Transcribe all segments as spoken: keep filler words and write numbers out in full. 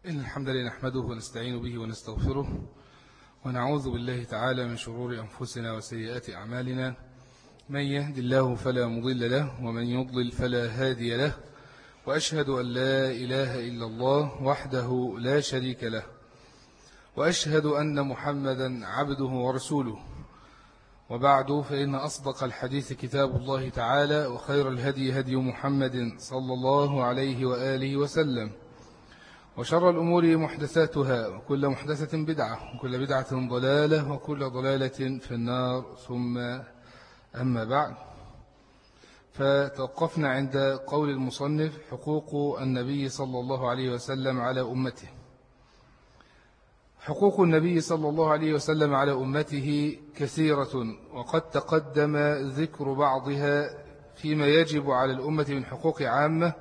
إن الحمد لله نحمده ونستعين به ونستغفره ونعوذ بالله تعالى من شرور أنفسنا وسيئات أعمالنا. من يهد الله فلا مضل له ومن يضلل فلا هادي له، وأشهد أن لا إله إلا الله وحده لا شريك له، وأشهد أن محمدا عبده ورسوله. وبعد، فإن أصدق الحديث كتاب الله تعالى، وخير الهدي هدي محمد صلى الله عليه وآله وسلم، وشر الأمور محدثاتها، وكل محدثة بدعة، وكل بدعة ضلالة، وكل ضلالة في النار. ثم أما بعد، فتوقفنا عند قول المصنف: حقوق النبي صلى الله عليه وسلم على أمته. حقوق النبي صلى الله عليه وسلم على أمته كثيرة، وقد تقدم ذكر بعضها فيما يجب على الأمة من حقوق عامة.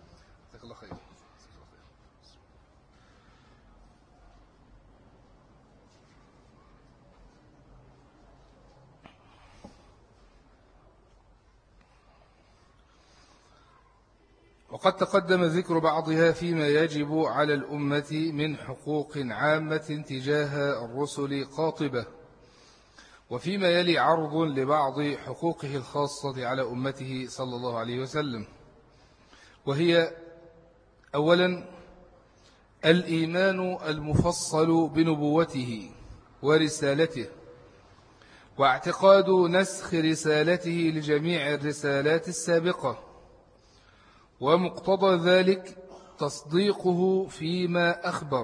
وقد تقدم ذكر بعضها فيما يجب على الأمة من حقوق عامة تجاه الرسل قاطبة، وفيما يلي عرض لبعض حقوقه الخاصة على أمته صلى الله عليه وسلم. وهي: أولا، الإيمان المفصل بنبوته ورسالته، واعتقاد نسخ رسالته لجميع الرسالات السابقة، ومقتضى ذلك تصديقه فيما أخبر،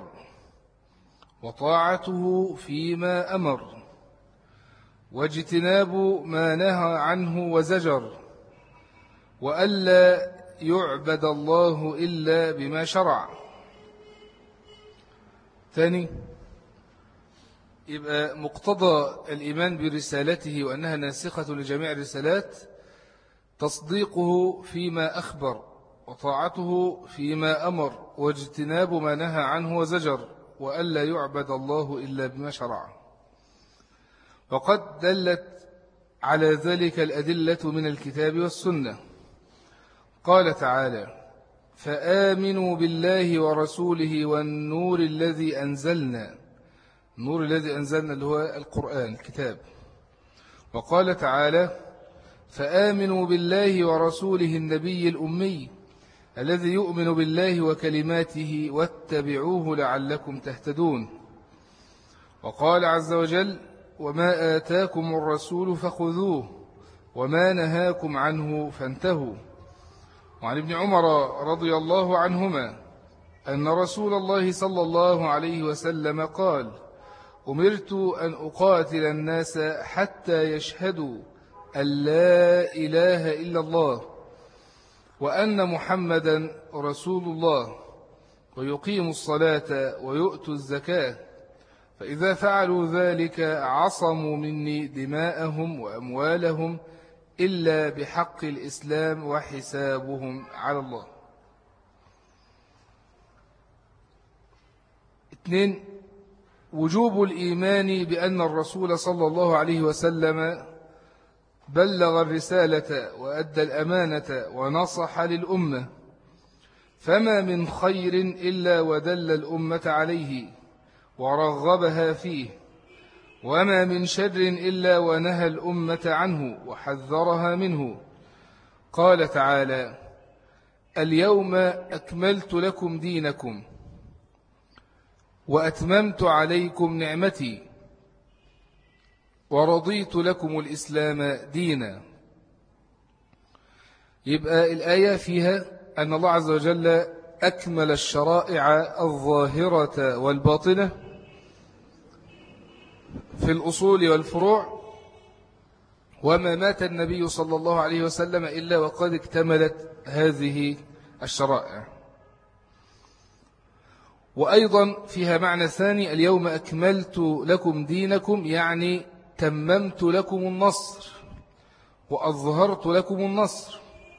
وطاعته فيما أمر، واجتناب ما نهى عنه وزجر، وألا يعبد الله إلا بما شرع. ثاني، يبقى مقتضى الإيمان برسالته وأنها ناسخة لجميع الرسالات تصديقه فيما أخبر، وطاعته فيما أمر، واجتناب ما نهى عنه وزجر، وألا يعبد الله إلا بما شرع. وقد دلت على ذلك الأدلة من الكتاب والسنة. قال تعالى: فآمنوا بالله ورسوله والنور الذي أنزلنا. النور الذي أنزلنا اللي هو القرآن الكتاب. وقال تعالى: فآمنوا بالله ورسوله النبي الأمي الذي يؤمن بالله وكلماته واتبعوه لعلكم تهتدون. وقال عز وجل: وما آتاكم الرسول فخذوه وما نهاكم عنه فانتهوا. وعن ابن عمر رضي الله عنهما أن رسول الله صلى الله عليه وسلم قال: أمرت أن أقاتل الناس حتى يشهدوا أن لا إله إلا الله وأن محمدا رسول الله ويقيموا الصلاة ويؤتوا الزكاة، فإذا فعلوا ذلك عصموا مني دماءهم وأموالهم إلا بحق الإسلام وحسابهم على الله. اثنين، وجوب الإيمان بأن الرسول صلى الله عليه وسلم بلغ الرسالة وأدى الأمانة ونصح للأمة، فما من خير إلا ودل الأمة عليه ورغبها فيه، وما من شر إلا ونهى الأمة عنه وحذرها منه. قال تعالى: اليوم أكملت لكم دينكم وأتممت عليكم نعمتي ورضيت لكم الإسلام دينا. يبقى الآية فيها أن الله عز وجل أكمل الشرائع الظاهرة والباطنة في الأصول والفروع، وما مات النبي صلى الله عليه وسلم إلا وقد اكتملت هذه الشرائع. وأيضا فيها معنى ثاني: اليوم أكملت لكم دينكم، يعني تممت لكم النصر وأظهرت لكم النصر،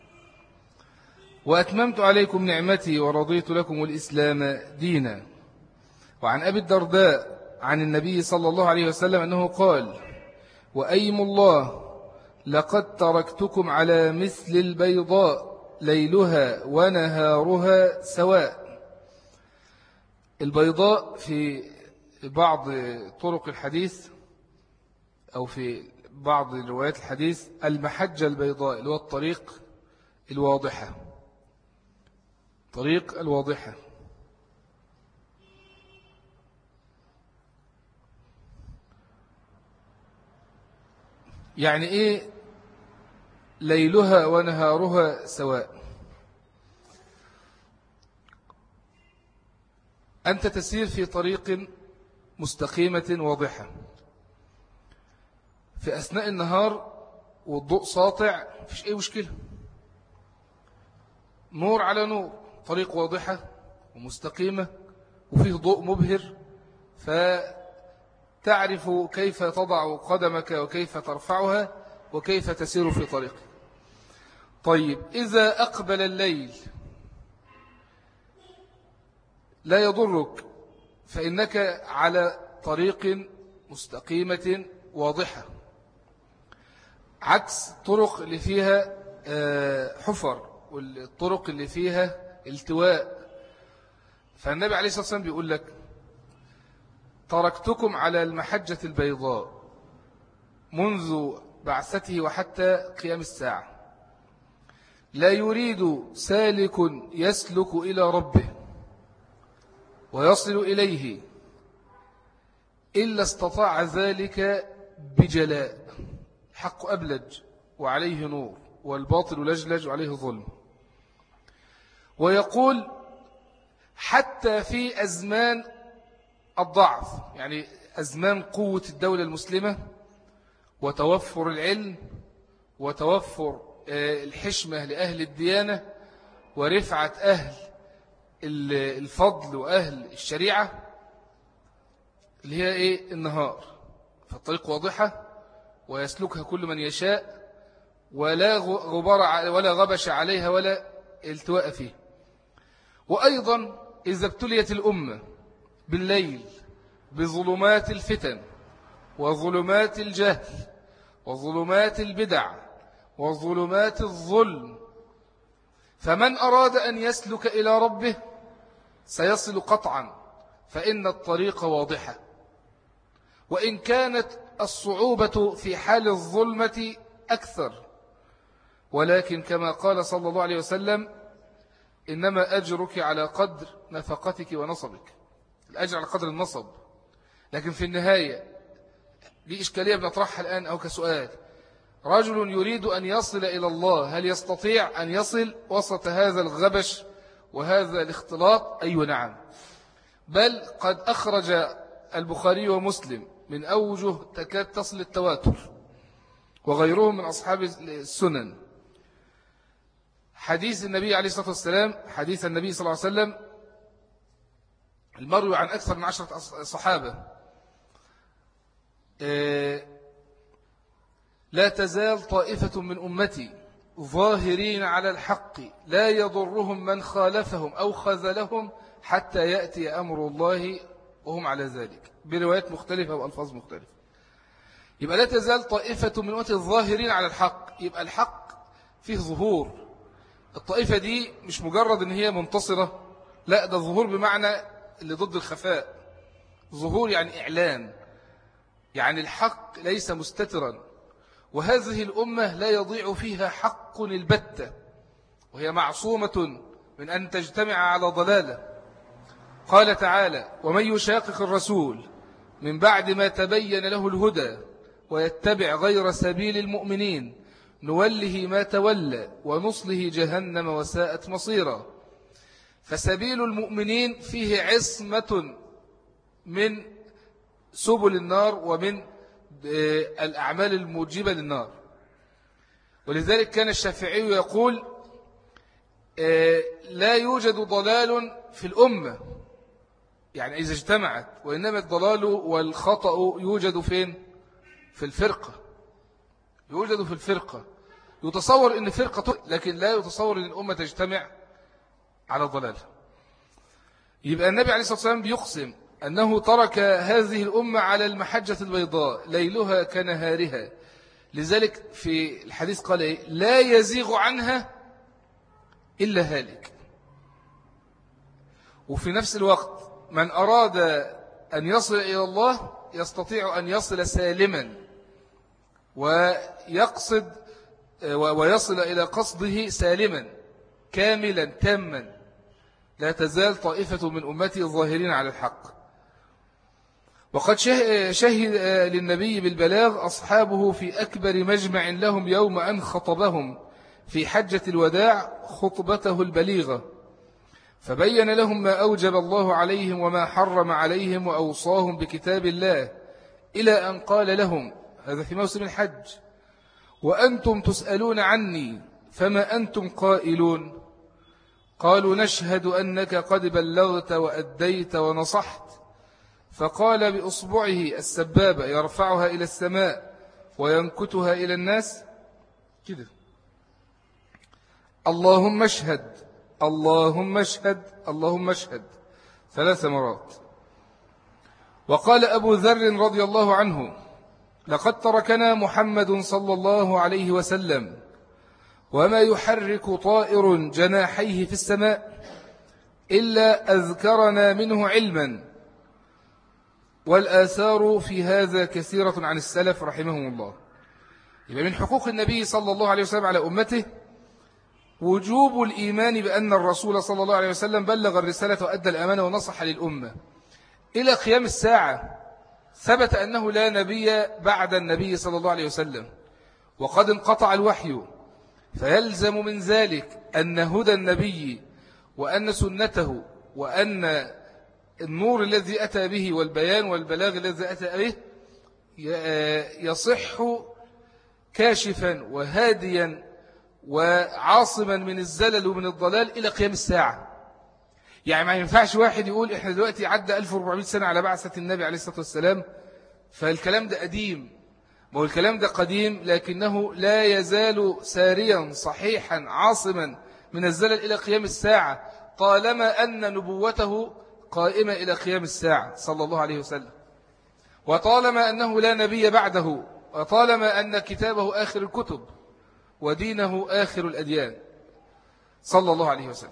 وأتممت عليكم نعمتي ورضيت لكم الإسلام دينا. وعن أبي الدرداء عن النبي صلى الله عليه وسلم أنه قال: وأيم الله لقد تركتكم على مثل البيضاء ليلها ونهارها سواء، البيضاء في بعض طرق الحديث أو في بعض روايات الحديث المحجة البيضاء اللي هو الطريق الواضحة، طريق الواضحة. يعني إيه ليلها ونهارها سواء؟ أنت تسير في طريق مستقيمة واضحة في أثناء النهار والضوء ساطع، مفيش أي مشكلة، نور على نور، طريق واضحة ومستقيمة وفيه ضوء مبهر، فتعرف كيف تضع قدمك وكيف ترفعها وكيف تسير في طريقك. طيب إذا أقبل الليل لا يضرك، فإنك على طريق مستقيمة واضحة، عكس الطرق اللي فيها حفر والطرق اللي فيها التواء. فالنبي عليه الصلاة والسلام بيقول لك تركتكم على المحجة البيضاء منذ بعثته وحتى قيام الساعة، لا يريد سالك يسلك إلى ربه ويصل إليه إلا استطاع ذلك بجلاء. حق أبلج وعليه نور، والباطل لجلج وعليه ظلم. ويقول حتى في أزمان الضعف، يعني أزمان قوة الدولة المسلمة وتوفر العلم وتوفر الحشمة لأهل الديانة ورفعة أهل الفضل وأهل الشريعة، اللي هي إيه؟ النهار، فالطريق واضحة ويسلكها كل من يشاء، ولا غبار ولا غبش عليها ولا التواء فيه. وأيضا إذا ابتليت الأمة بالليل بظلمات الفتن وظلمات الجهل وظلمات البدع وظلمات الظلم، فمن أراد أن يسلك إلى ربه سيصل قطعا، فإن الطريق واضحة، وإن كانت الصعوبة في حال الظلمة أكثر، ولكن كما قال صلى الله عليه وسلم إنما أجرك على قدر نفقتك ونصبك، الأجر على قدر النصب. لكن في النهاية دي إشكالية بنطرحها الآن أو كسؤال: رجل يريد أن يصل إلى الله هل يستطيع أن يصل وسط هذا الغبش وهذا الاختلاط؟ أيوة نعم، بل قد أخرج البخاري ومسلم من أوجه تكاد تصل التواتر وغيرهم من أصحاب السنن حديث النبي عليه الصلاة والسلام، حديث النبي صلى الله عليه وسلم المروي عن أكثر من عشرة صحابة: لا تزال طائفة من أمتي ظاهرين على الحق لا يضرهم من خالفهم أو خذلهم حتى يأتي أمر الله وهم على ذلك، بروايات مختلفة وألفاظ مختلفة. يبقى لا تزال طائفة من أمتي الظاهرين على الحق، يبقى الحق فيه ظهور. الطائفة دي مش مجرد ان هي منتصرة، لا، ده ظهور بمعنى اللي ضد الخفاء. ظهور يعني إعلان، يعني الحق ليس مستترا، وهذه الأمة لا يضيع فيها حق البتة، وهي معصومة من أن تجتمع على ضلالة. قال تعالى: ومن يشاقق الرسول من بعد ما تبين له الهدى ويتبع غير سبيل المؤمنين نوله ما تولى ونصله جهنم وساءت مصيرا. فسبيل المؤمنين فيه عصمة من سبل النار ومن الأعمال الموجبة للنار. ولذلك كان الشافعي يقول: لا يوجد ضلال في الأمة، يعني إذا اجتمعت، وإنما الضلال والخطأ يوجد فين؟ في الفرقة، يوجد في الفرقة. يتصور أن فرقة، لكن لا يتصور أن الأمة تجتمع على الضلال. يبقى النبي عليه الصلاة والسلام بيقسم أنه ترك هذه الأمة على المحجة البيضاء ليلها كنهارها. لذلك في الحديث قال إيه؟ لا يزيغ عنها إلا هالك. وفي نفس الوقت من أراد أن يصل إلى الله يستطيع أن يصل سالما ويقصد ويصل إلى قصده سالما كاملا تاما. لا تزال طائفة من أمتي الظاهرين على الحق. وقد شهد للنبي بالبلاغ أصحابه في أكبر مجمع لهم يوم أن خطبهم في حجة الوداع خطبته البليغة، فبين لهم ما أوجب الله عليهم وما حرم عليهم وأوصاهم بكتاب الله، إلى أن قال لهم، هذا في موسم الحج: وأنتم تسألون عني فما أنتم قائلون؟ قالوا: نشهد أنك قد بلغت وأديت ونصحت. فقال بأصبعه السبابة يرفعها إلى السماء وينكتها إلى الناس كده: اللهم اشهد اللهم اشهد اللهم اشهد ثلاث مرات. وقال أبو ذر رضي الله عنه: لقد تركنا محمد صلى الله عليه وسلم وما يحرك طائر جناحيه في السماء إلا أذكرنا منه علما. والآثار في هذا كثيرة عن السلف رحمهم الله. يبقى من حقوق النبي صلى الله عليه وسلم على أمته وجوب الإيمان بأن الرسول صلى الله عليه وسلم بلغ الرسالة وأدى الأمانة ونصح للأمة إلى قيام الساعة. ثبت أنه لا نبي بعد النبي صلى الله عليه وسلم، وقد انقطع الوحي، فيلزم من ذلك أن هدى النبي وأن سنته وأن النور الذي أتى به والبيان والبلاغ الذي أتى به يصح كاشفا وهاديا وعاصما من الزلل ومن الضلال إلى قيام الساعة. يعني ما ينفعش واحد يقول إحنا دلوقتي عدى ألف وأربعمائة سنة على بعثة النبي عليه الصلاة والسلام فالكلام ده قديم. ما هو الكلام ده قديم لكنه لا يزال ساريا صحيحا عاصما من الزلل إلى قيام الساعة، طالما أن نبوته قائمة إلى قيام الساعة صلى الله عليه وسلم، وطالما أنه لا نبي بعده، وطالما أن كتابه آخر الكتب ودينه آخر الأديان صلى الله عليه وسلم.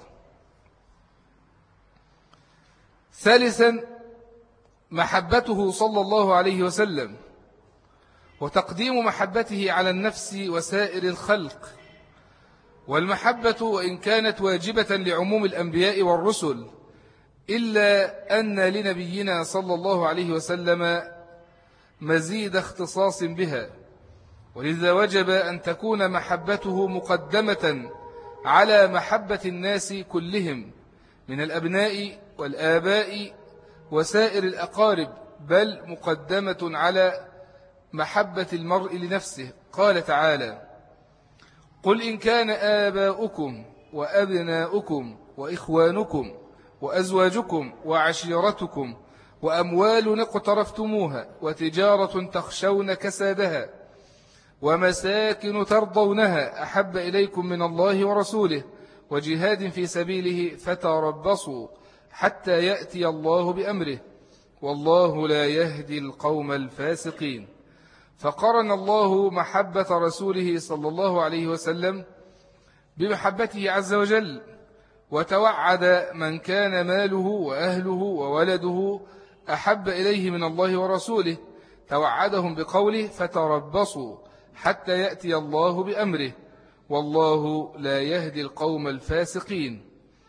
ثالثا محبته صلى الله عليه وسلم وتقديم محبته على النفس وسائر الخلق. والمحبة وإن كانت واجبة لعموم الأنبياء والرسل إلا أن لنبينا صلى الله عليه وسلم مزيد اختصاص بها، ولذا وجب أن تكون محبته مقدمة على محبة الناس كلهم من الأبناء والآباء وسائر الأقارب، بل مقدمة على محبة المرء لنفسه. قال تعالى: قل إن كان آباؤكم وأبناؤكم وإخوانكم وأزواجكم وعشيرتكم وأموال اقترفتموها وتجارة تخشون كسادها ومساكن ترضونها أحب إليكم من الله ورسوله وجهاد في سبيله فتربصوا حتى يأتي الله بأمره والله لا يهدي القوم الفاسقين. فقرن الله محبة رسوله صلى الله عليه وسلم بمحبته عز وجل، وتوعد من كان ماله وأهله وولده أحب إليه من الله ورسوله، توعدهم بقوله فتربصوا حتى يأتي الله بأمره والله لا يهدي القوم الفاسقين.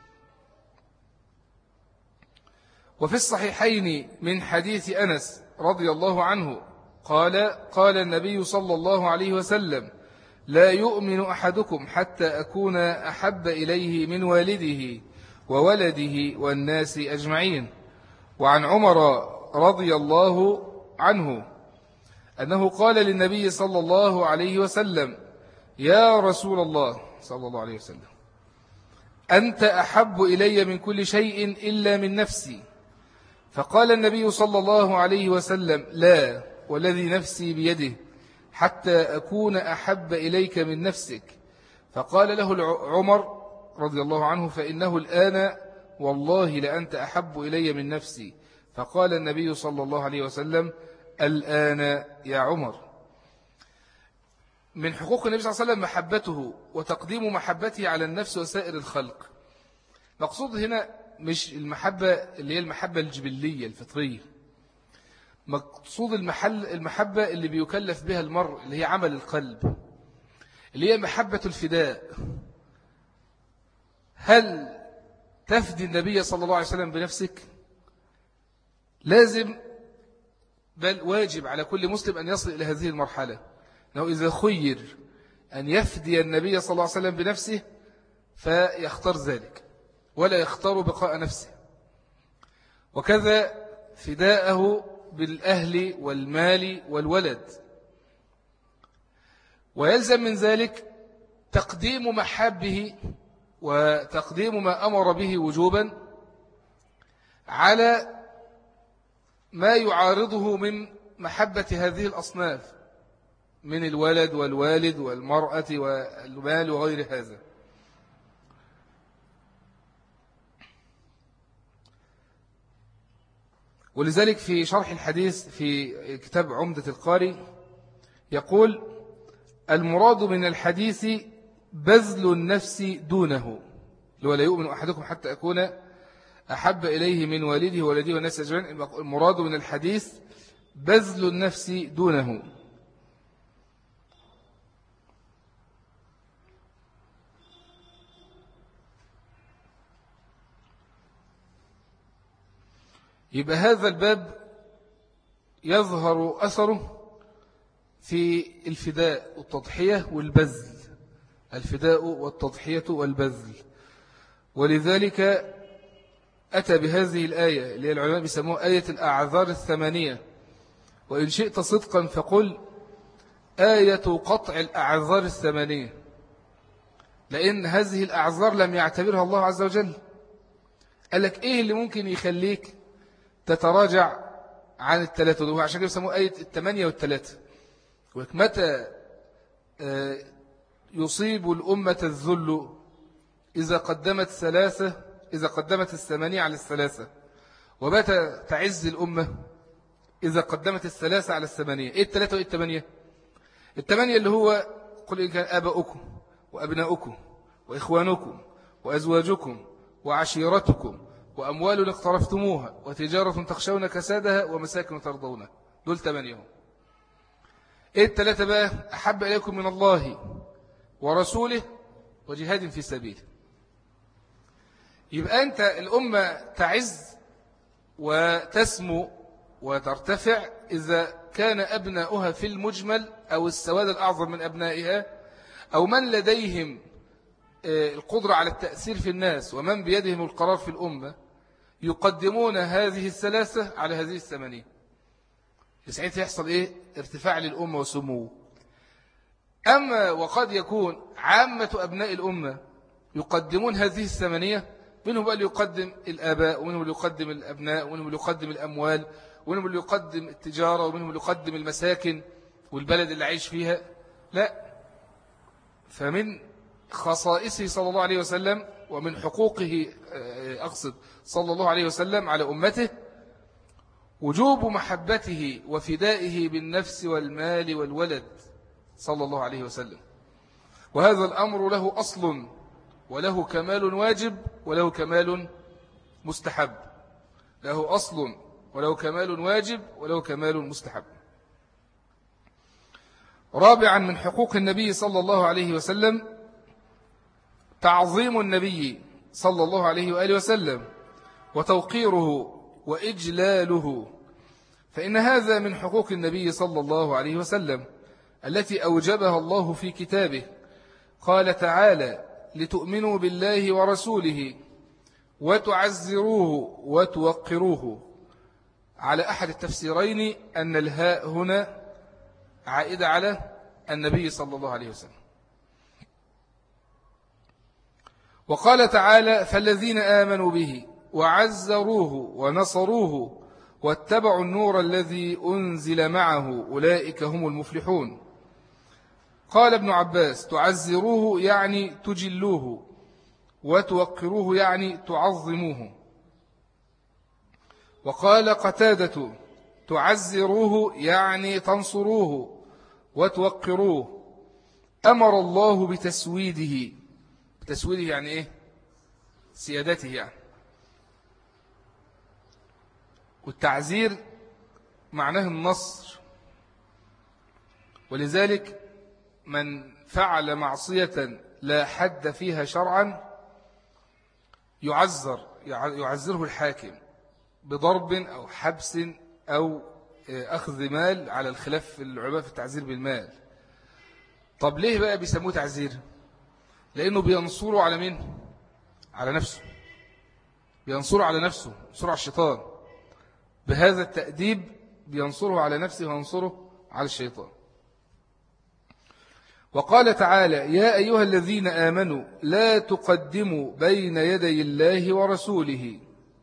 وفي الصحيحين من حديث أنس رضي الله عنه قال: قال النبي صلى الله عليه وسلم: لا يؤمن أحدكم حتى أكون أحب إليه من والده وولده والناس أجمعين. وعن عمر رضي الله عنه أنه قال للنبي صلى الله عليه وسلم: يا رسول الله صلى الله عليه وسلم، أنت أحب إلي من كل شيء إلا من نفسي. فقال النبي صلى الله عليه وسلم: لا والذي نفسي بيده حتى أكون أحب إليك من نفسك. فقال له عمر رضي الله عنه: فإنه الآن والله لأنت أحب إلي من نفسي. فقال النبي صلى الله عليه وسلم: الآن يا عمر. من حقوق النبي صلى الله عليه وسلم محبته وتقديم محبته على النفس وسائر الخلق. مقصود هنا مش المحبة اللي هي المحبة الجبلية الفطرية. مقصود المحل المحبة اللي بيكلف بها المرء، اللي هي عمل القلب، اللي هي محبة الفداء. هل تفدي النبي صلى الله عليه وسلم بنفسك؟ لازم بل واجب على كل مسلم أن يصل إلى هذه المرحلة، أنه إذا خير أن يفدي النبي صلى الله عليه وسلم بنفسه فيختار ذلك ولا يختار بقاء نفسه، وكذا فداءه بالأهل والمال والولد. ويلزم من ذلك تقديم محبه وتقديم ما أمر به وجوبا على ما يعارضه من محبة هذه الأصناف من الولد والوالد والمرأة والمال وغير هذا. ولذلك في شرح الحديث في كتاب عمدة القاري يقول: المراد من الحديث بذل النفس دونه، ولا يؤمن أحدكم حتى أكون أحب إليه من والده وولده والناس أجمعين. المراد من الحديث بذل النفس دونه. يبقى هذا الباب يظهر أثره في الفداء والتضحية والبذل، الفداء والتضحية والبذل. ولذلك أتى بهذه الآية اللي العلماء بيسموها آية الأعذار الثمانية، وإن شئت صدقا فقل آية قطع الأعذار الثمانية، لأن هذه الأعذار لم يعتبرها الله عز وجل. قال لك إيه اللي ممكن يخليك تتراجع عن الثلاثة دول؟ عشان كده بيسموها آية الثمانية والثلاثة. متى يصيب الأمة الذل؟ إذا قدمت ثلاثة إذا قدمت الثمانية على الثلاثة. ومتى تعز الأمة؟ إذا قدمت الثلاثة على الثمانية. إيه الثلاثة وإيه الثمانية؟ الثمانية اللي هو قل إن كان آباؤكم وأبناؤكم وإخوانكم وأزواجكم وعشيرتكم وأموال اقترفتموها وتجارة تخشون كسادها ومساكن ترضونها. دول ثمانية. إيه الثلاثة بقى؟ أحب إليكم من الله ورسوله وجهاد في سبيله. يبقى أنت الأمة تعز وتسمو وترتفع إذا كان أبناؤها في المجمل أو السواد الأعظم من أبنائها أو من لديهم القدرة على التأثير في الناس ومن بيدهم القرار في الأمة يقدمون هذه الثلاثة على هذه الثمانية. ساعتها يحصل إيه؟ ارتفاع للأمة وسمو. أما وقد يكون عامة أبناء الأمة يقدمون هذه الثمانية، منهم اللي يقدم الآباء ومنهم اللي يقدم الأبناء ومنهم اللي يقدم الأموال ومنهم اللي يقدم التجارة ومنهم اللي يقدم المساكن والبلد اللي عايش فيها. لا، فمن خصائصه صلى الله عليه وسلم ومن حقوقه أقصد صلى الله عليه وسلم على أمته وجوب محبته وفدائه بالنفس والمال والولد صلى الله عليه وسلم. وهذا الأمر له أصل وله كمال واجب وله كمال مستحب. له أصل وله كمال واجب وله كمال مستحب. رابعا من حقوق النبي صلى الله عليه وسلم تعظيم النبي صلى الله عليه وآله وسلم وتوقيره وإجلاله، فإن هذا من حقوق النبي صلى الله عليه وسلم التي أوجبها الله في كتابه. قال تعالى: لتؤمنوا بالله ورسوله وتعزروه وتوقروه. على أحد التفسيرين أن الهاء هنا عائدة على النبي صلى الله عليه وسلم. وقال تعالى: فالذين آمنوا به وعزروه ونصروه واتبعوا النور الذي أنزل معه أولئك هم المفلحون. قال ابن عباس: تعزروه يعني تجلوه وتوقروه يعني تعظموه. وقال قتادة: تعزروه يعني تنصروه وتوقروه. أمر الله بتسويده. بتسويده يعني إيه؟ سيادته يعني. والتعزير معناه النصر، ولذلك من فعل معصية لا حد فيها شرعا يعذر يعذره الحاكم بضرب أو حبس أو أخذ مال، على الخلاف في العلماء في التعزير بالمال. طب ليه بقى بيسموه تعزير؟ لأنه بينصره على مين؟ على نفسه، بينصره على نفسه، ينصره على الشيطان. بهذا التأديب بينصره على نفسه وينصره على الشيطان. وقال تعالى: يا أيها الذين آمنوا لا تقدموا بين يدي الله ورسوله،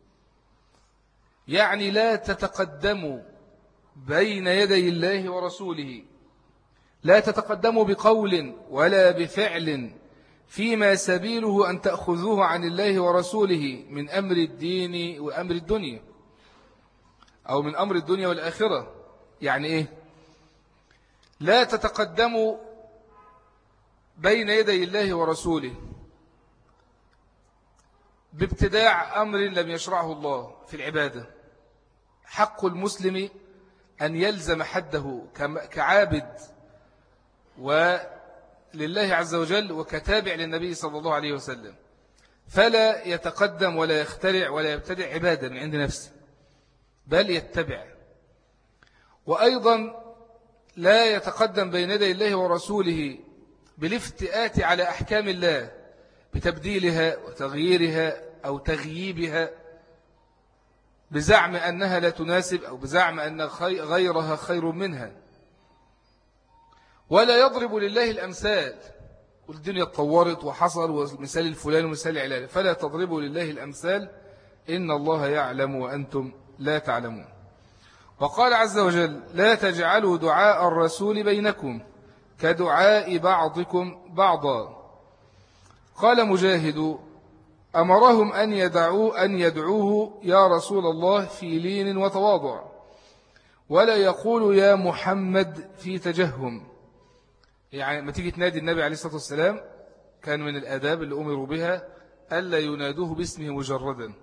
يعني لا تتقدموا بين يدي الله ورسوله، لا تتقدموا بقول ولا بفعل فيما سبيله أن تأخذوه عن الله ورسوله من أمر الدين وأمر الدنيا، أو من أمر الدنيا والآخرة. يعني إيه؟ لا تتقدموا بين يدي الله ورسوله بابتداع أمر لم يشرعه الله في العبادة. حق المسلم أن يلزم حده كعابد ولله عز وجل وكتابع للنبي صلى الله عليه وسلم، فلا يتقدم ولا يخترع ولا يبتدع عبادة من عند نفسه، بل يتبع. وأيضا لا يتقدم بين يدي الله ورسوله بالافتئات على أحكام الله بتبديلها وتغييرها أو تغييبها بزعم أنها لا تناسب أو بزعم أن غيرها خير منها. ولا يضرب لله الأمثال، والدنيا اتطورت وحصل ومثال الفلان ومثال العلال، فلا تضربوا لله الأمثال إن الله يعلم وأنتم لا تعلمون. وقال عز وجل: لا تجعلوا دعاء الرسول بينكم كدعاء بعضكم بعضا. قال مجاهد: أمرهم أن يدعوه, أن يدعوه يا رسول الله في لين وتواضع، ولا يقول يا محمد في تجهم. يعني ما تيجي تنادي النبي عليه الصلاة والسلام، كان من الآداب اللي أمروا بها ألا ينادوه باسمه مجردا.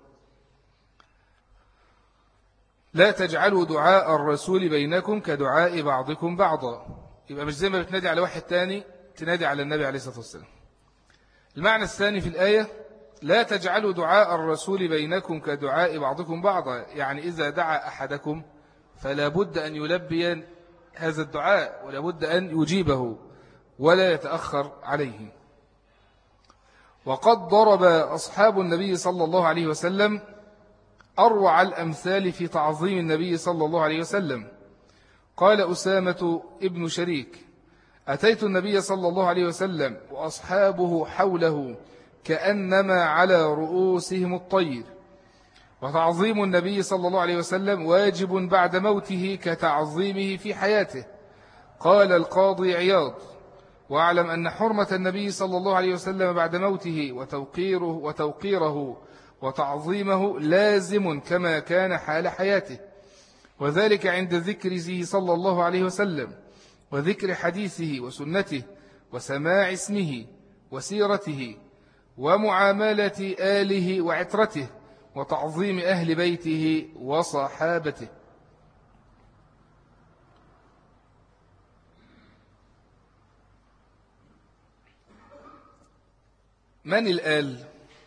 لا تجعلوا دعاء الرسول بينكم كدعاء بعضكم بعضا، يبقى مش زي ما بتنادي على واحد تاني تنادي على النبي عليه الصلاة والسلام. المعنى الثاني في الآية: لا تجعلوا دعاء الرسول بينكم كدعاء بعضكم بعضا، يعني إذا دعا أحدكم فلا بد أن يلبي هذا الدعاء ولا بد أن يجيبه ولا يتأخر عليه. وقد ضرب أصحاب النبي صلى الله عليه وسلم أروع الأمثال في تعظيم النبي صلى الله عليه وسلم. قال أسامة ابن شريك: أتيت النبي صلى الله عليه وسلم وأصحابه حوله كأنما على رؤوسهم الطير، وتعظيم النبي صلى الله عليه وسلم واجب بعد موته كتعظيمه في حياته. قال القاضي عياض: واعلم أن حرمة النبي صلى الله عليه وسلم بعد موته وتوقيره, وتوقيره وتعظيمه لازم كما كان حال حياته، وذلك عند ذكره صلى الله عليه وسلم وذكر حديثه وسنته وسماع اسمه وسيرته ومعاملة آله وعترته وتعظيم أهل بيته وصحابته. من الآل؟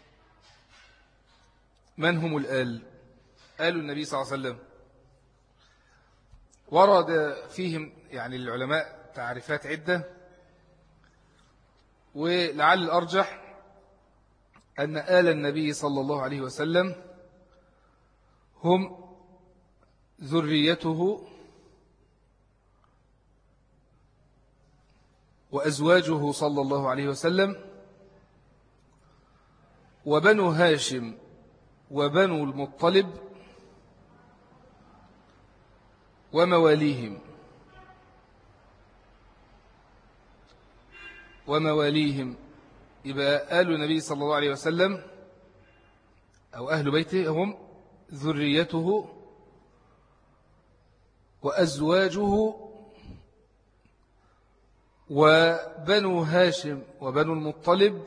من هم الآل؟ آل النبي صلى الله عليه وسلم ورد فيهم يعني العلماء تعريفات عدة، ولعل الأرجح أن آل النبي صلى الله عليه وسلم هم ذريته وأزواجه صلى الله عليه وسلم وبنو هاشم وبنو المطلب ومواليهم ومواليهم يبقى آل النبي صلى الله عليه وسلم أو أهل بيته هم ذريته وأزواجه وبنو هاشم وبنو المطلب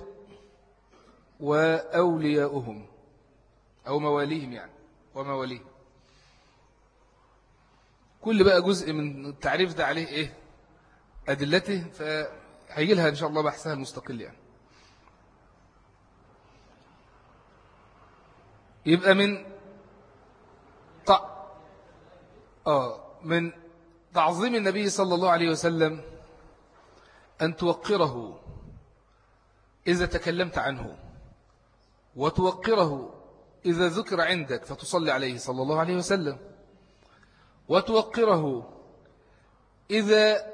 وأولياؤهم أو مواليهم يعني ومواليهم. كل بقى جزء من التعريف ده عليه إيه أدلته، فهيجي لها إن شاء الله بحثها المستقل يعني. يبقى من ط... آه من تعظيم النبي صلى الله عليه وسلم أن توقره إذا تكلمت عنه، وتوقره إذا ذكر عندك فتصلي عليه صلى الله عليه وسلم، وتوقره إذا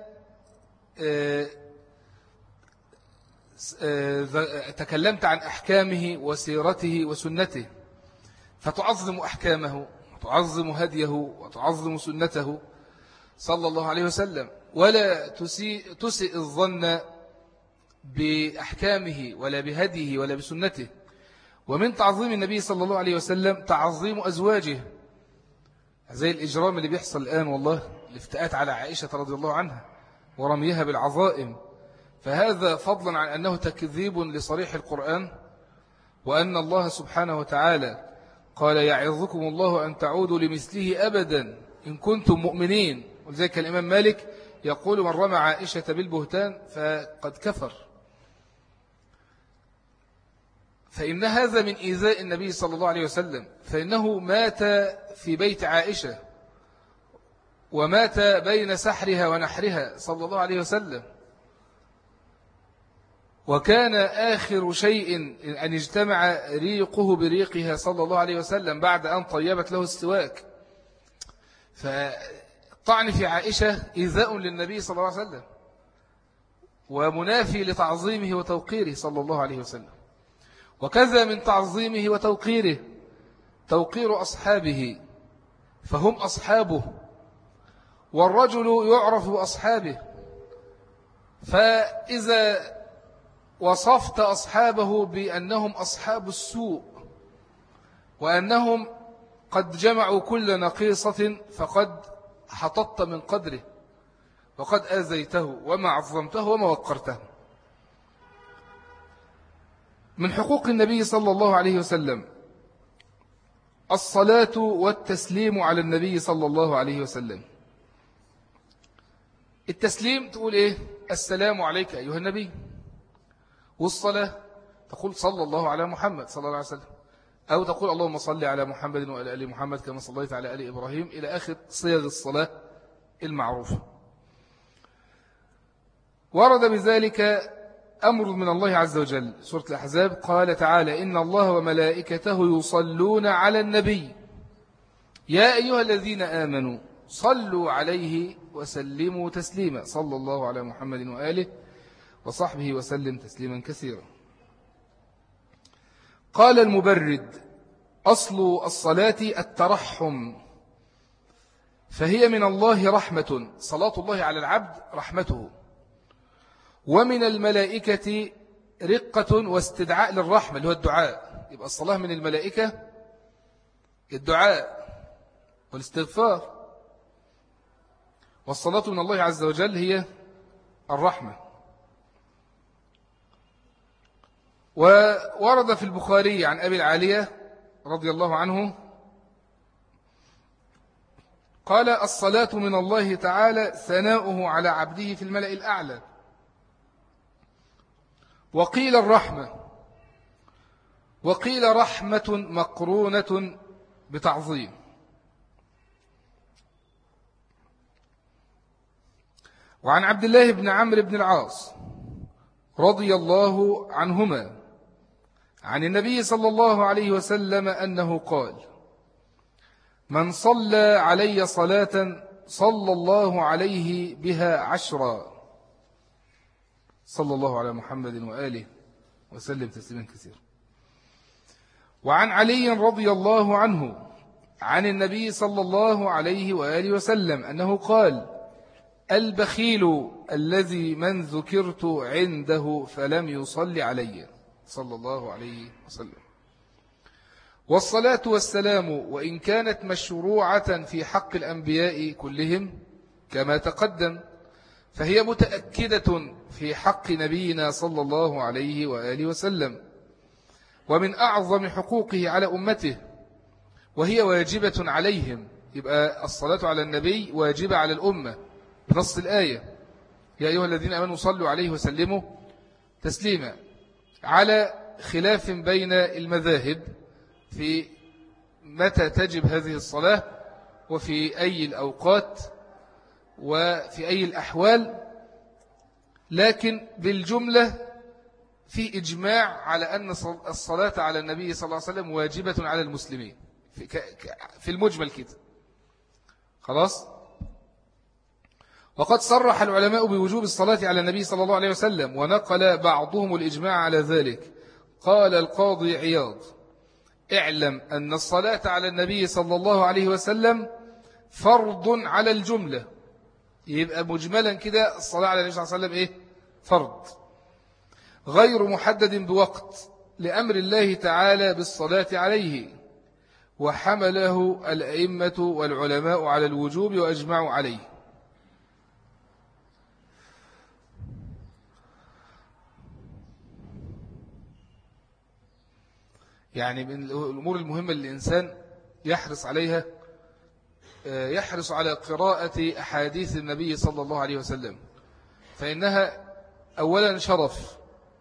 تكلمت عن أحكامه وسيرته وسنته فتعظم أحكامه وتعظم هديه وتعظم سنته صلى الله عليه وسلم، ولا تسيء, تسيء الظن بأحكامه ولا بهديه ولا بسنته. ومن تعظيم النبي صلى الله عليه وسلم تعظيم أزواجه، زي الإجرام اللي بيحصل الآن والله، الافتئات على عائشة رضي الله عنها ورميها بالعظائم، فهذا فضلا عن أنه تكذيب لصريح القرآن، وأن الله سبحانه وتعالى قال يعظكم الله أن تعودوا لمثله أبدا إن كنتم مؤمنين. ولذلك الإمام مالك يقول من رمى عائشة بالبهتان فقد كفر، فإن هذا من إيذاء النبي صلى الله عليه وسلم، فإنه مات في بيت عائشة ومات بين سحرها ونحرها صلى الله عليه وسلم، وكان آخر شيء أن اجتمع ريقه بريقها صلى الله عليه وسلم بعد أن طيبت له السواك. فالطعن في عائشة إيذاء للنبي صلى الله عليه وسلم ومنافي لتعظيمه وتوقيره صلى الله عليه وسلم. وكذا من تعظيمه وتوقيره توقير أصحابه، فهم أصحابه، والرجل يعرف بأصحابه، فإذا وصفت أصحابه بأنهم أصحاب السوء وأنهم قد جمعوا كل نقيصة فقد حططت من قدره وقد آذيته وما عظمته وما وقرته. من حقوق النبي صلى الله عليه وسلم الصلاة والتسليم على النبي صلى الله عليه وسلم. التسليم تقول إيه؟ السلام عليك أيها النبي. والصلاة تقول صلى الله على محمد صلى الله عليه وسلم، أو تقول اللهم صل على محمد وعلى آل محمد كما صليت على آل إبراهيم، إلى آخر صيغ الصلاة المعروفة. ورد بذلك أمر من الله عز وجل، سورة الأحزاب قال تعالى إن الله وملائكته يصلون على النبي يا أيها الذين آمنوا صلوا عليه وسلموا تسليما، صلى الله على محمد وآله وصحبه وسلم تسليما كثيرا. قال المبرد أصل الصلاة الترحم، فهي من الله رحمة، صلاة الله على العبد رحمته، ومن الملائكة رقة واستدعاء للرحمة اللي هو الدعاء. يبقى الصلاة من الملائكة الدعاء والاستغفار، والصلاة من الله عز وجل هي الرحمة. وورد في البخاري عن أبي العالية رضي الله عنه قال الصلاة من الله تعالى ثناؤه على عبده في الملأ الأعلى. وقيل الرحمة، وقيل رحمة مقرونة بتعظيم. وعن عبد الله بن عمرو بن العاص رضي الله عنهما عن النبي صلى الله عليه وسلم أنه قال من صلى علي صلاة صلى الله عليه بها عشرا، صلى الله على محمد وآله وسلم تسليما كثيرا. وعن علي رضي الله عنه عن النبي صلى الله عليه وآله وسلم أنه قال البخيل الذي من ذكرت عنده فلم يصلي علي، صلى الله عليه وسلم. والصلاة والسلام وإن كانت مشروعة في حق الأنبياء كلهم كما تقدم، فهي متأكدة في حق نبينا صلى الله عليه وآله وسلم، ومن أعظم حقوقه على أمته، وهي واجبة عليهم يبقى الصلاة على النبي واجبة على الأمة بنص الآية: يا أيها الذين آمنوا صلوا عليه وسلموا تسليما، على خلاف بين المذاهب في متى تجب هذه الصلاة وفي أي الأوقات وفي أي الأحوال، لكن بالجملة في إجماع على أن الصلاة على النبي صلى الله عليه وسلم واجبة على المسلمين في المجمل كده. خلاص. وقد صرح العلماء بوجوب الصلاة على النبي صلى الله عليه وسلم، ونقل بعضهم الإجماع على ذلك. قال القاضي عياض: اعلم أن الصلاة على النبي صلى الله عليه وسلم فرض على الجملة. يبقى مجملا كده الصلاة على النبي صلى الله عليه وسلم إيه؟ فرض غير محدد بوقت، لأمر الله تعالى بالصلاة عليه، وحمله الأئمة والعلماء على الوجوب وأجمعوا عليه. يعني من الأمور المهمة للإنسان يحرص عليها، يحرص على قراءة أحاديث النبي صلى الله عليه وسلم، فإنها أولا شرف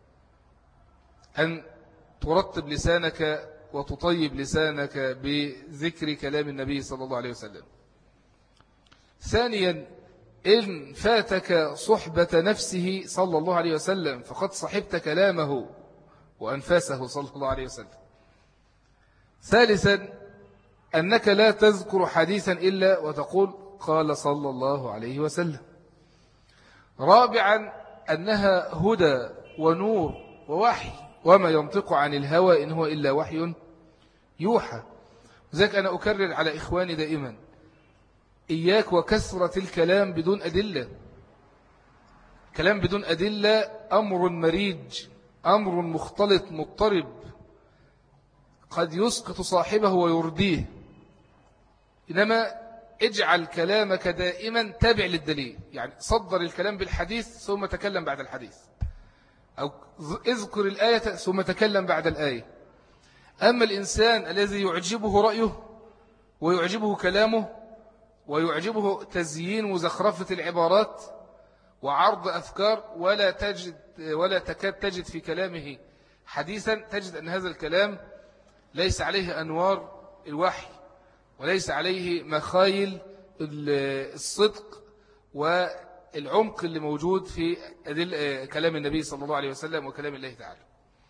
أن ترتب لسانك وتطيب لسانك بذكر كلام النبي صلى الله عليه وسلم. ثانيا، إن فاتك صحبة نفسه صلى الله عليه وسلم فقد صحبت كلامه وأنفاسه صلى الله عليه وسلم. ثالثا، أنك لا تذكر حديثا إلا وتقول قال صلى الله عليه وسلم. رابعا، أنها هدى ونور ووحي، وما ينطق عن الهوى إن هو إلا وحي يوحى. ذلك أنا أكرر على إخواني دائما: إياك وكثرة الكلام بدون أدلة. كلام بدون أدلة أمر مريج، أمر مختلط مضطرب، قد يسقط صاحبه ويرديه. إنما اجعل كلامك دائما تابع للدليل، يعني صدر الكلام بالحديث ثم تكلم بعد الحديث، أو اذكر الآية ثم تكلم بعد الآية. أما الإنسان الذي يعجبه رأيه ويعجبه كلامه ويعجبه تزيين وزخرفة العبارات وعرض أفكار، ولا تجد ولا تكاد تجد في كلامه حديثا، تجد أن هذا الكلام ليس عليه أنوار الوحي، وليس عليه مخايل الصدق والعمق اللي موجود في كلام النبي صلى الله عليه وسلم وكلام الله تعالى.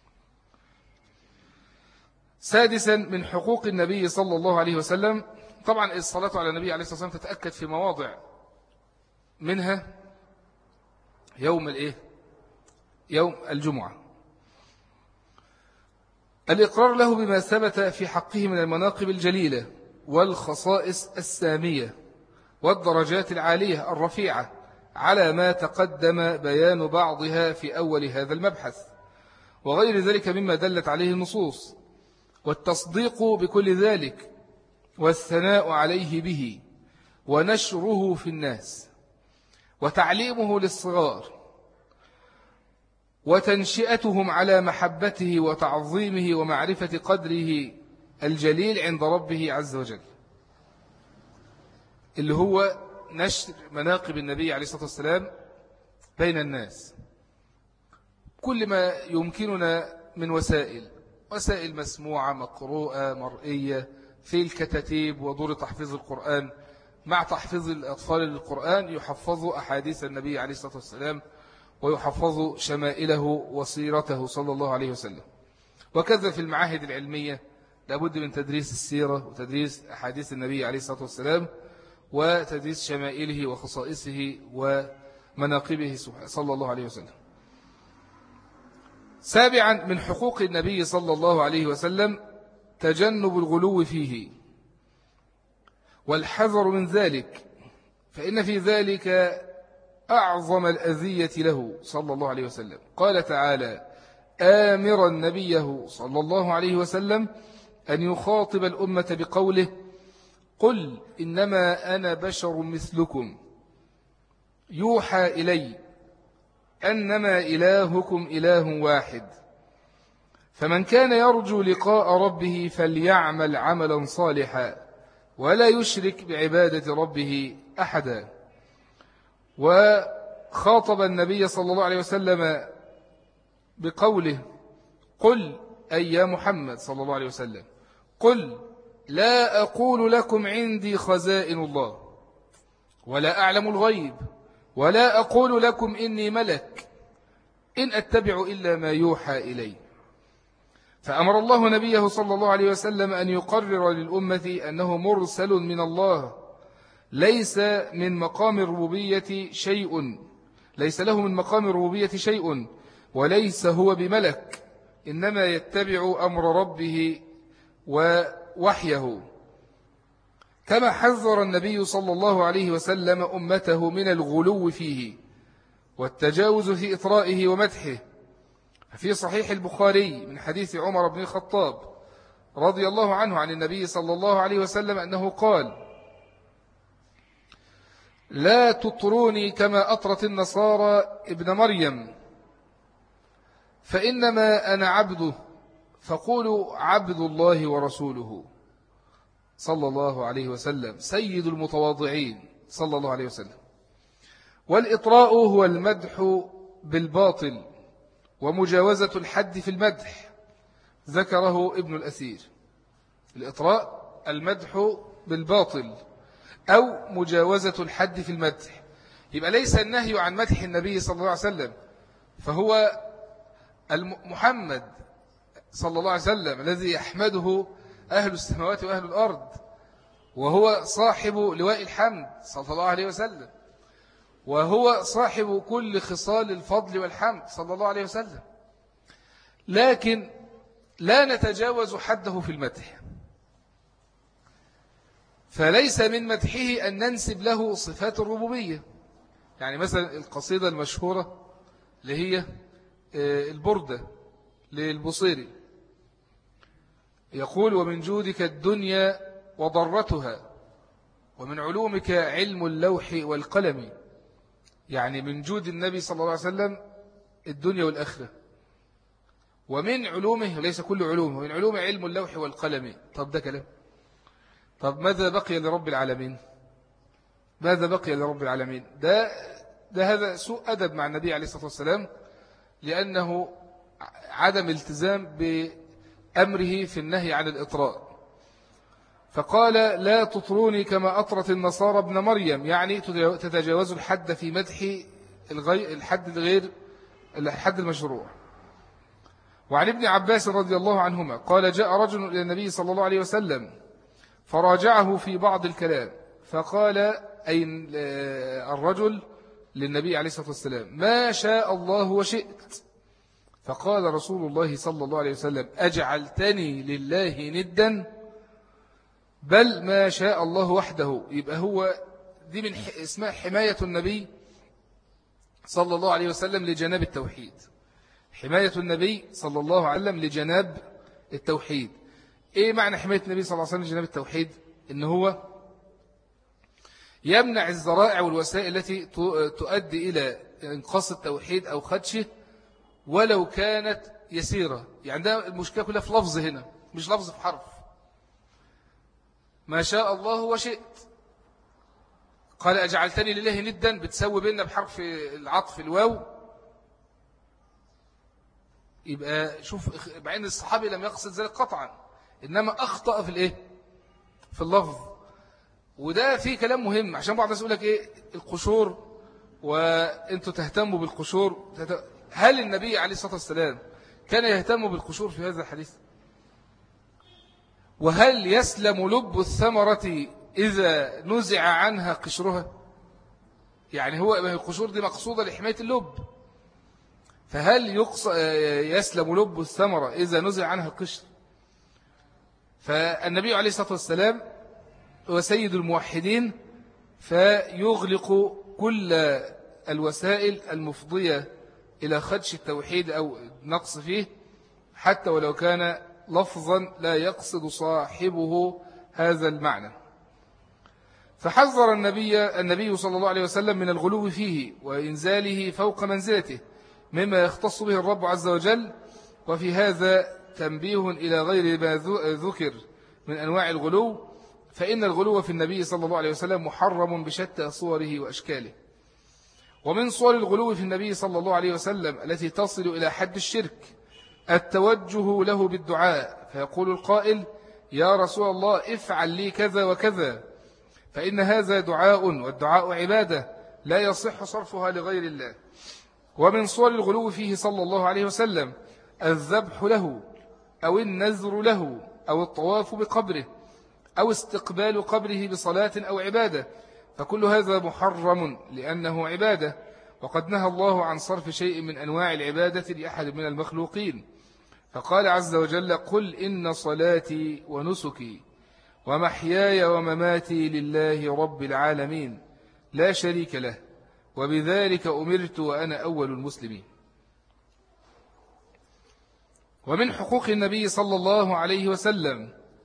سادسا، من حقوق النبي صلى الله عليه وسلم، طبعا الصلاة على النبي عليه الصلاة والسلام تتأكد في مواضع، منها يوم الإيه؟ يوم الجمعة، الإقرار له بما ثبت في حقه من المناقب الجليلة والخصائص السامية والدرجات العالية الرفيعة، على ما تقدم بيان بعضها في أول هذا المبحث، وغير ذلك مما دلت عليه النصوص، والتصديق بكل ذلك، والثناء عليه به، ونشره في الناس، وتعليمه للصغار، وتنشئتهم على محبته وتعظيمه ومعرفة قدره الجليل عند ربه عز وجل، اللي هو نشر مناقب النبي عليه الصلاة والسلام بين الناس، كل ما يمكننا من وسائل وسائل مسموعة مقروءة مرئية، في الكتاتيب ودور تحفيظ القرآن، مع تحفيظ الأطفال للقرآن يحفظوا أحاديث النبي عليه الصلاة والسلام ويحفظوا شمائله وسيرته صلى الله عليه وسلم. وكذا في المعاهد العلمية لابد من تدريس السيرة وتدريس أحاديث النبي عليه الصلاة والسلام وتدريس شمائله وخصائصه ومناقبه صلى الله عليه وسلم. سابعا، من حقوق النبي صلى الله عليه وسلم تجنب الغلو فيه والحذر من ذلك، فإن في ذلك أعظم الأذية له صلى الله عليه وسلم. قال تعالى آمرا نبيه صلى الله عليه وسلم أن يخاطب الأمة بقوله قل إنما أنا بشر مثلكم يوحى إلي أنما إلهكم إله واحد، فمن كان يرجو لقاء ربه فليعمل عملا صالحا ولا يشرك بعبادة ربه أحدا. وخاطب النبي صلى الله عليه وسلم بقوله قل أي يا محمد صلى الله عليه وسلم قل لا أقول لكم عندي خزائن الله ولا أعلم الغيب ولا أقول لكم إني ملك إن أتبع إلا ما يوحى إلي. فأمر الله نبيه صلى الله عليه وسلم أن يقرر للأمة أنه مرسل من الله ليس من مقام الربوبية شيء ليس له من مقام الربوبية شيء وليس هو بملك إنما يتبع أمر ربه ووحيه. كما حذر النبي صلى الله عليه وسلم أمته من الغلو فيه والتجاوز في إطرائه ومدحه. في صحيح البخاري من حديث عمر بن الخطاب رضي الله عنه عن النبي صلى الله عليه وسلم أنه قال لا تطروني كما أطرت النصارى ابن مريم فإنما أنا عبده فقولوا عبد الله ورسوله صلى الله عليه وسلم سيد المتواضعين صلى الله عليه وسلم. والإطراء هو المدح بالباطل ومجاوزة الحد في المدح ذكره ابن الأثير. الإطراء المدح بالباطل أو مجاوزة الحد في المدح. يبقى ليس النهي عن مدح النبي صلى الله عليه وسلم فهو محمد صلى الله عليه وسلم الذي يحمده أهل السماوات وأهل الأرض وهو صاحب لواء الحمد صلى الله عليه وسلم وهو صاحب كل خصال الفضل والحمد صلى الله عليه وسلم. لكن لا نتجاوز حده في المدح فليس من مدحه أن ننسب له صفات الربوبية. يعني مثلا القصيدة المشهورة اللي هي البردة للبصيري يقول ومن جودك الدنيا وضرتها ومن علومك علم اللوح والقلم. يعني من جود النبي صلى الله عليه وسلم الدنيا والآخرة ومن علومه ليس كل علومه ومن علومه علم اللوح والقلم. طب ده كلام. طب ماذا بقي لرب العالمين ماذا بقي لرب العالمين ده, ده هذا سوء أدب مع النبي عليه الصلاة والسلام لأنه عدم التزام بأمره في النهي عن الإطراء. فقال لا تطروني كما أطرت النصارى ابن مريم يعني تتجاوز الحد في مدح الحد الغير الحد المشروع. وعن ابن عباس رضي الله عنهما قال جاء رجل إلى النبي صلى الله عليه وسلم فراجعه في بعض الكلام فقال أي الرجل للنبي عليه الصلاة والسلام ما شاء الله وشئت. فقال رسول الله صلى الله عليه وسلم أجعلتني لله ندا بل ما شاء الله وحده. يبقى هو دي من اسمها حماية النبي صلى الله عليه وسلم لجناب التوحيد. حماية النبي صلى الله عليه وسلم لجناب التوحيد. ايه معنى حماية النبي صلى الله عليه وسلم لجناب التوحيد؟ ان هو يمنع الذرائع والوسائل التي تؤدي إلى انقاص التوحيد أو خدشه ولو كانت يسيرة. يعني ده المشكلة كلها في لفظ هنا مش لفظ في حرف. ما شاء الله وشئت قال أجعلتني لله ندا بتسوي بيننا بحرف العطف الواو. يبقى شوف مع ان الصحابي لم يقصد ذلك قطعا إنما أخطأ في الإيه في اللفظ. وده فيه كلام مهم عشان بعض الناس يقول لك إيه القشور وأنتوا تهتموا بالقشور. هل النبي عليه الصلاة والسلام كان يهتم بالقشور في هذا الحديث؟ وهل يسلم لب الثمرة إذا نزع عنها قشرها؟ يعني هو القشور دي مقصودة لحماية اللب فهل يسلم لب الثمرة إذا نزع عنها القشر؟ فالنبي عليه الصلاة والسلام هو سيد الموحدين فيغلق كل الوسائل المفضية إلى خدش التوحيد أو نقص فيه حتى ولو كان لفظا لا يقصد صاحبه هذا المعنى. فحذر النبي النبي صلى الله عليه وسلم من الغلو فيه وإنزاله فوق منزلته مما يختص به الرب عز وجل. وفي هذا تنبيه إلى غير ما ذكر من أنواع الغلو فإن الغلو في النبي صلى الله عليه وسلم محرم بشتى صوره وأشكاله. ومن صور الغلو في النبي صلى الله عليه وسلم التي تصل إلى حد الشرك التوجه له بالدعاء، فيقول القائل: يا رسول الله افعل لي كذا وكذا، فإن هذا دعاء، والدعاء عبادة لا يصح صرفها لغير الله. ومن صور الغلو فيه صلى الله عليه وسلم الذبح له أو النذر له أو الطواف بقبره أو استقبال قبره بصلاة أو عبادة، فكل هذا محرم لأنه عبادة، وقد نهى الله عن صرف شيء من أنواع العبادة لأحد من المخلوقين، فقال عز وجل: قل إن صلاتي ونسكي ومحياي ومماتي لله رب العالمين لا شريك له وبذلك أمرت وأنا أول المسلمين. ومن حقوق النبي صلى الله عليه وسلم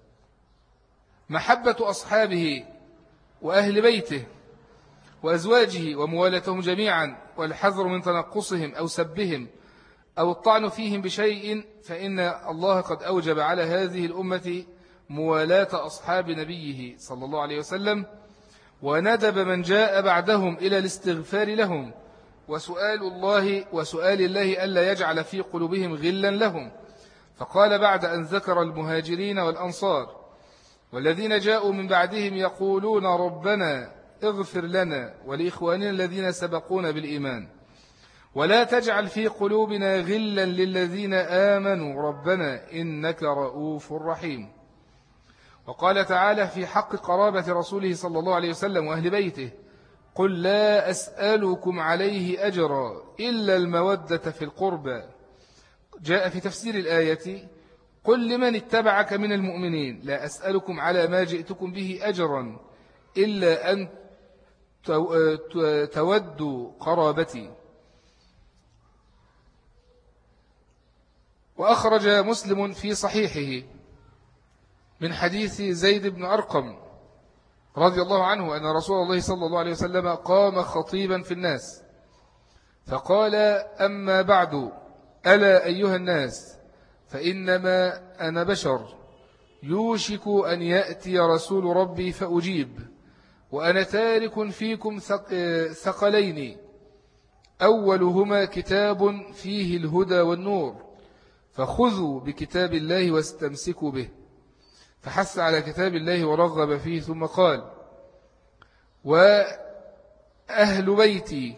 محبة أصحابه وأهل بيته وأزواجه وموالتهم جميعا، والحذر من تنقصهم أو سبهم أو الطعن فيهم بشيء، فإن الله قد أوجب على هذه الأمة موالاة أصحاب نبيه صلى الله عليه وسلم، وندب من جاء بعدهم إلى الاستغفار لهم وسؤال الله وسؤال الله ألا يجعل في قلوبهم غلا لهم. فقال بعد أن ذكر المهاجرين والأنصار: والذين جاءوا من بعدهم يقولون ربنا اغفر لنا ولإخواننا الذين سبقونا بالإيمان ولا تجعل في قلوبنا غلا للذين آمنوا ربنا إنك رؤوف رحيم. وقال تعالى في حق قرابة رسوله صلى الله عليه وسلم وأهل بيته: قل لا أسألكم عليه أجرا إلا المودة في القربى. جاء في تفسير الآية: قل لمن اتبعك من المؤمنين لا أسألكم على ما جئتكم به أجرا إلا أن تودوا قرابتي. وأخرج مسلم في صحيحه من حديث زيد بن أرقم رضي الله عنه أن رسول الله صلى الله عليه وسلم قام خطيبا في الناس فقال: أما بعد، ألا أيها الناس، فإنما أنا بشر يوشك أن يأتي رسول ربي فأجيب، وأنا تارك فيكم ثقلين، أولهما كتاب فيه الهدى والنور، فخذوا بكتاب الله واستمسكوا به. فحث على كتاب الله ورغب فيه، ثم قال: وأهل بيتي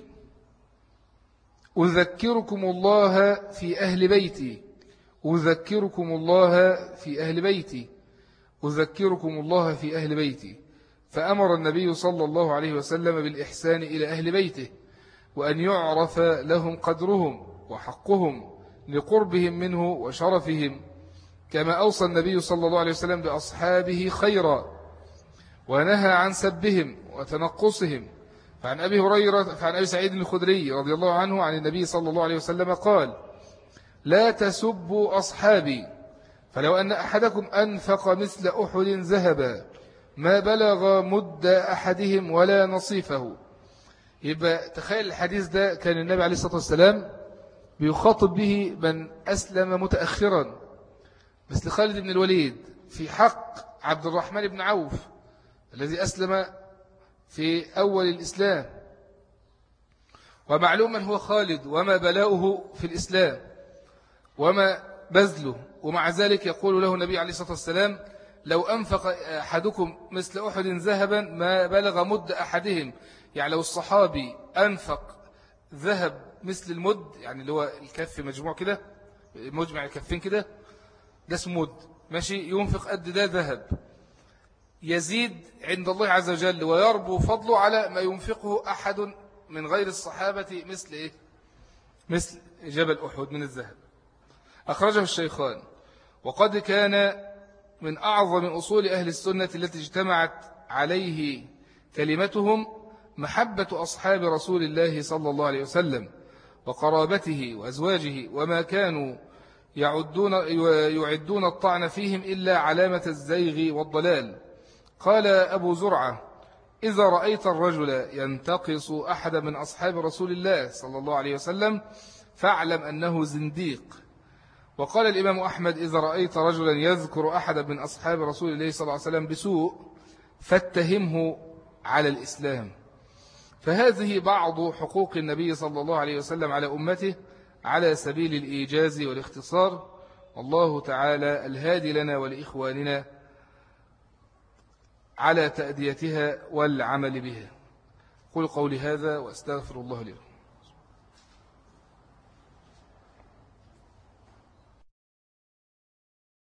أذكركم الله في أهل بيتي أذكركم الله في أهل بيتي أذكركم الله في أهل بيتي فأمر النبي صلى الله عليه وسلم بالإحسان إلى أهل بيته، وأن يعرف لهم قدرهم وحقهم لقربهم منه وشرفهم، كما أوصى النبي صلى الله عليه وسلم بأصحابه خيرا ونهى عن سبهم وتنقصهم. فعن أبي هريرة فعن أبي سعيد الخدري رضي الله عنه عن النبي صلى الله عليه وسلم قال: لا تسبوا أصحابي، فلو أن أحدكم أنفق مثل أحد ذهبا ما بلغ مد أحدهم ولا نصيفه. يبقى تخيل الحديث ده كان النبي عليه الصلاة والسلام بيخاطب به من أسلم متأخرا مثل خالد بن الوليد في حق عبد الرحمن بن عوف الذي أسلم في أول الإسلام، ومعلوما هو خالد وما بلاؤه في الإسلام وما بذله، ومع ذلك يقول له النبي عليه الصلاة والسلام: لو أنفق أحدكم مثل أحد ذهبا ما بلغ مد أحدهم. يعني لو الصحابي أنفق ذهب مثل المد، يعني اللي هو الكف مجموع كده، مجمع الكفين كده، ده اسمه مد، ماشي، ينفق قد ده ذهب، يزيد عند الله عز وجل ويربو فضله على ما ينفقه أحد من غير الصحابة مثل إيه؟ مثل جبل أحد من الذهب. أخرجه الشيخان. وقد كان من أعظم أصول أهل السنة التي اجتمعت عليه كلمتهم محبة أصحاب رسول الله صلى الله عليه وسلم وقرابته وأزواجه، وما كانوا يعدون, يعدون الطعن فيهم إلا علامة الزيغ والضلال. قال أبو زرعة: إذا رأيت الرجل ينتقص أحد من أصحاب رسول الله صلى الله عليه وسلم فاعلم أنه زنديق. وقال الإمام أحمد: إذا رأيت رجلا يذكر أحد من أصحاب رسول الله صلى الله عليه وسلم بسوء فاتهمه على الإسلام. فهذه بعض حقوق النبي صلى الله عليه وسلم على أمته على سبيل الإيجاز والاختصار. والله تعالى الهادي لنا ولإخواننا على تأديتها والعمل بها. قل قولي هذا وأستغفر الله لي.